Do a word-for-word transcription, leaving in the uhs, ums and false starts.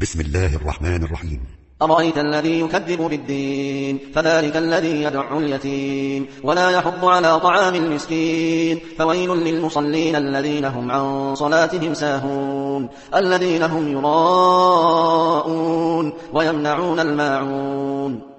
بسم الله الرحمن الرحيم. أرأيت الذي يكذب بالدين فذلك الذي يدع اليتيم ولا يحض على طعام المسكين فويل للمصلين الذين هم عن صلاتهم ساهون الذين هم يراءون ويمنعون الماعون